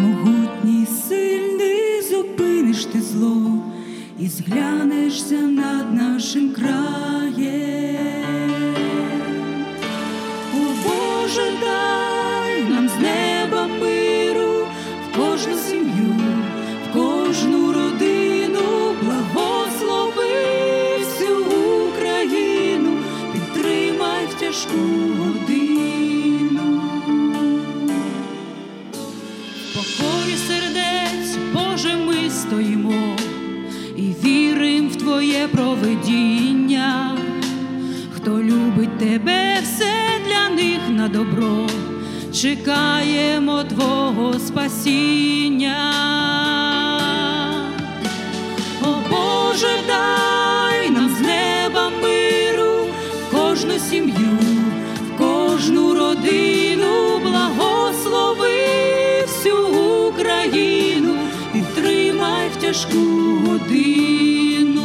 Могутній, сильний, зупиниш ти зло і зглянешся над нашим краєм. О Боже, дай нам з неба миру в кожну сім'ю, в кожну родину, благослови всю Україну, підтримай в тяжку годину. В покорі сердець, Боже, ми стоїмо і вірим в Твоє провидіння. Хто любить Тебе, все для них на добро, чекаємо Твого спасіння. О Боже, дай нам з неба миру в кожну сім'ю, в кожну родину, благослови всю Україну, підтримай в тяжку годину.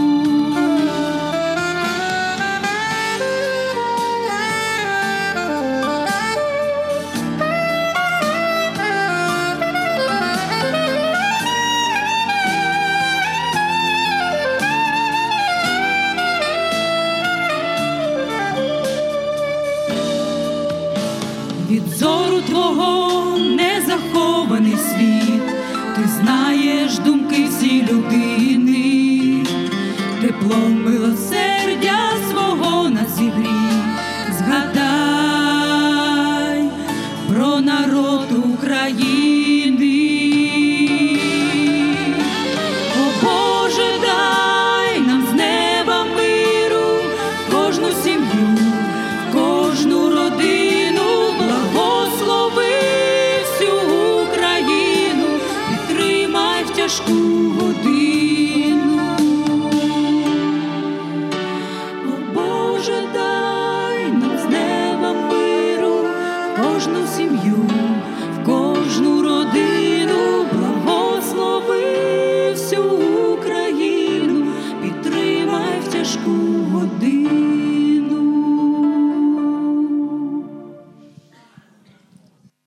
Від зору Твого не захований світ, Ти знаєш думки всі людини, теплом милосердя свого нас зігрій. Згадай про народ України. О Боже, дай нам з неба миру в кожну сім'ю, в кожну родину, благослови всю Україну, підтримай в тяжку